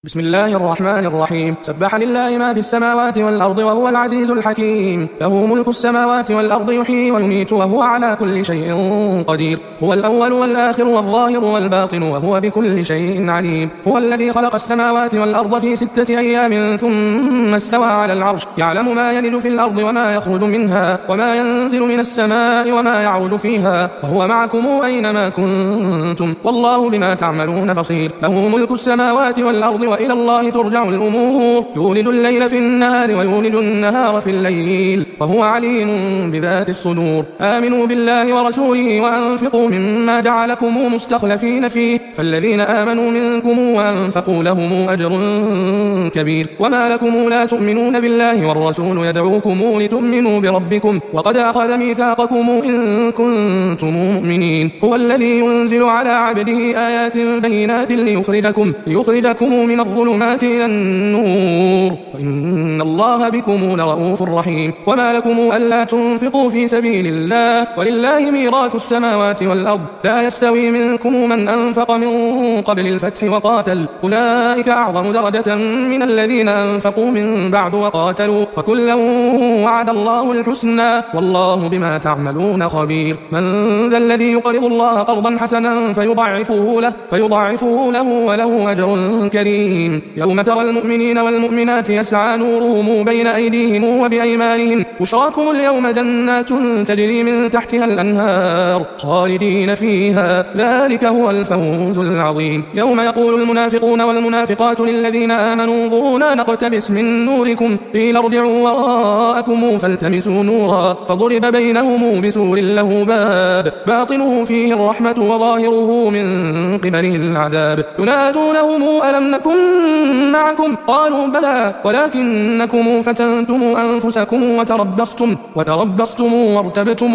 بسم الله الرحمن الرحيم. سبح لله ما في السماوات والأرض وهو العزيز الحكيم. له ملك السماوات والأرض يحيي ويميت وهو على كل شيء قدير. هو الأول والآخر والظاهر والباطن وهو بكل شيء عليم. هو الذي خلق السماوات والأرض في 6 أيام ثم استوى على العرش يعلم ما يلج في الأرض وما يخرج منها وما ينزل من السماء وما يعرج فيها وهو معكم أينما كنتم والله بما تعملون بصير. له ملك السماوات والأرض وإلى الله ترجع الأمور. يولد الليل في النهار ويولد النهار في الليل وهو عليم بذات الصدور. آمنوا بالله ورسوله وأنفقوا مما جعلكم مستخلفين فيه فالذين آمنوا منكم وأنفقوا لهم أجر كبير. وما لكم لا تؤمنون بالله والرسول يدعوكم لتؤمنوا بربكم وقد أخذ ميثاقكم إن كنتم مؤمنين. هو الذي ينزل على عبده آيات بينات ليخرجكم من الظلمات إلى النور وإن الله بكم لرؤوف رحيم. وما لكم ألا تنفقوا في سبيل الله ولله ميراث السماوات والأرض لا يستوي منكم من أنفق من قبل الفتح وقاتل أولئك أعظم درجة من الذين أنفقوا من بعد وقاتلوا وكلا وعد الله الحسنى والله بما تعملون خبير. من ذا الذي يقرض الله قرضا حسنا فيضاعفه له وله أجر كريم. يوم ترى المؤمنين والمؤمنات يسعى نورهم بين أيديهم وبأيمانهم بشراكم اليوم جنات تجري من تحتها الأنهار خالدين فيها ذلك هو الفوز العظيم. يوم يقول المنافقون والمنافقات للذين آمنوا انظرونا نقتبس من نوركم قيل ارجعوا وراءكم فالتمسوا نورا فضرب بينهم بسور له باب باطنه فيه الرحمة وظاهره من قبله العذاب. ينادونهم ألم نكن معكم قالوا بلى ولكنكم فتنتم أنفسكم وتربصتم وارتبتم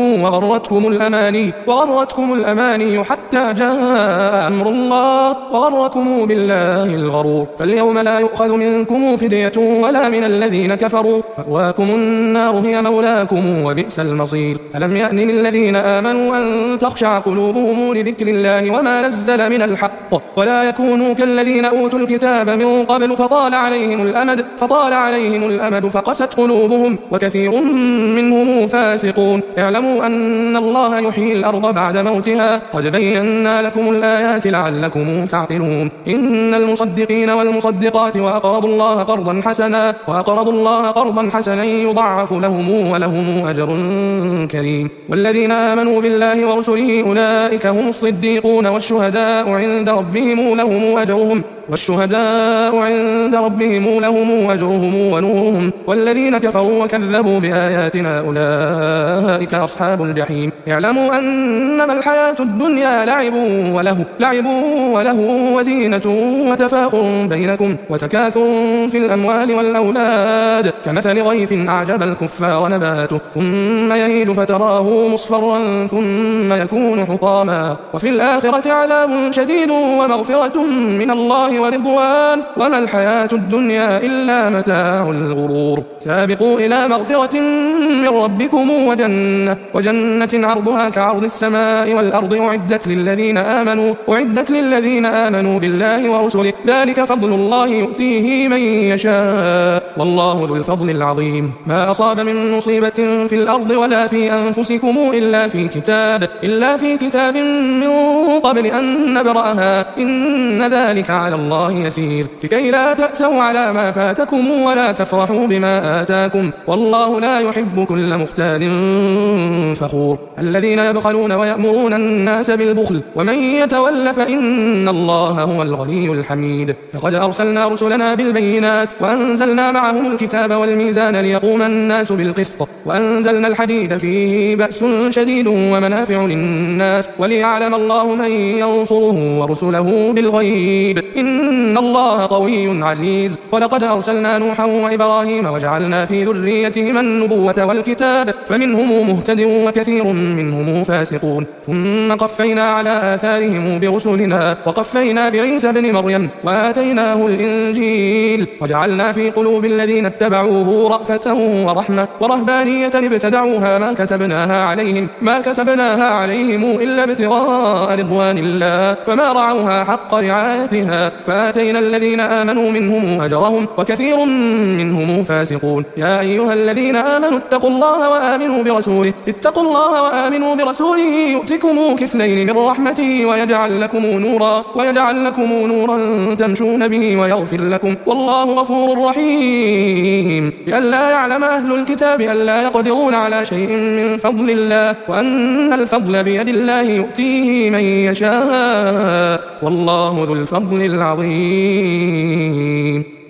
وغرتكم الأماني حتى جاء أمر الله وغركم بالله الغرور. فاليوم لا يؤخذ منكم فدية ولا من الذين كفروا مأواكم النار هي مولاكم وبئس المصير. ألم يأن للذين آمنوا أن تخشع قلوبهم لذكر الله وما نزل من الحق ولا يكونوا كالذين أوتوا الكتاب من قبل فطال عليهم الأمد فقست قلوبهم وكثير منهم فاسقون. اعلموا أن الله يحيي الأرض بعد موتها قد بينا لكم الآيات لعلكم تعقلون. إن المصدقين والمصدقات وأقرضوا الله قرضا حسنا يضاعف لهم ولهم أجر كريم. والذين آمنوا بالله ورسله أولئك هم الصديقون والشهداء عند ربهم لهم أجرهم ونورهم. والذين كفروا وكذبوا بآياتنا أولئك أصحاب الجحيم. اعلموا أنما الحياة الدنيا لعب وله وزينة وتفاخر بينكم وتكاثر في الأموال والأولاد كمثل غيث أعجب الكفار نباته ثم يهيج فتراه مصفرا ثم يكون حطاما وفي الآخرة عذاب شديد ومغفرة من الله ورضوان وما الحياة الدنيا إلا متاع الغرور. سابقوا إلى مغفرة من ربكم وجنة عرضها كعرض السماء والأرض أعدت للذين آمنوا بالله ورسله ذلك فضل الله يؤتيه من يشاء والله ذو الفضل العظيم. ما أصاب من مصيبة في الأرض ولا في أنفسكم إلا في كتاب من قبل أن نبرأها إن ذلك على الله يسير. لكي لا تأسوا على ما فاتكم ولا تفرحوا بما آتاكم والله لا يحب كل مختال فخور. الذين يبخلون ويأمرون الناس بالبخل ومن يتول فإن الله هو الغني الحميد. لقد أرسلنا رسلنا بالبينات وأنزلنا معهم الكتاب والميزان ليقوم الناس بالقسط وأنزلنا الحديد فيه بأس شديد ومنافع للناس وليعلم الله من ينصره ورسله بالغيب إن الله قوي عزيز. ولقد أرسلنا نوحا وإبراهيم وجعلنا في ذريتهما النبوة والكتاب فمنهم مهتد وكثير منهم فاسقون. ثم قفينا على آثارهم برسلنا وقفينا بعيسى ابن مريم وآتيناه الإنجيل وجعلنا في قلوب الذين اتبعوه رأفة ورحمة ورهبانية ابتدعوها ما كتبناها عليهم إلا ابتغاء رضوان الله فما رعوها حق رعايتها فآتينا الذين آمنوا منهم أجرهم وكثير منهم فاسقون. يا أيها الذين آمنوا اتقوا الله وآمنوا برسوله يؤتكم كفلين من رحمته ويجعل لكم نورا تمشون به ويغفر لكم والله غفور رحيم. لئلا يعلم أهل الكتاب ألا يقدرون على شيء من فضل الله وأن الفضل بيد الله يؤتيه من يشاء والله ذو الفضل العظيم.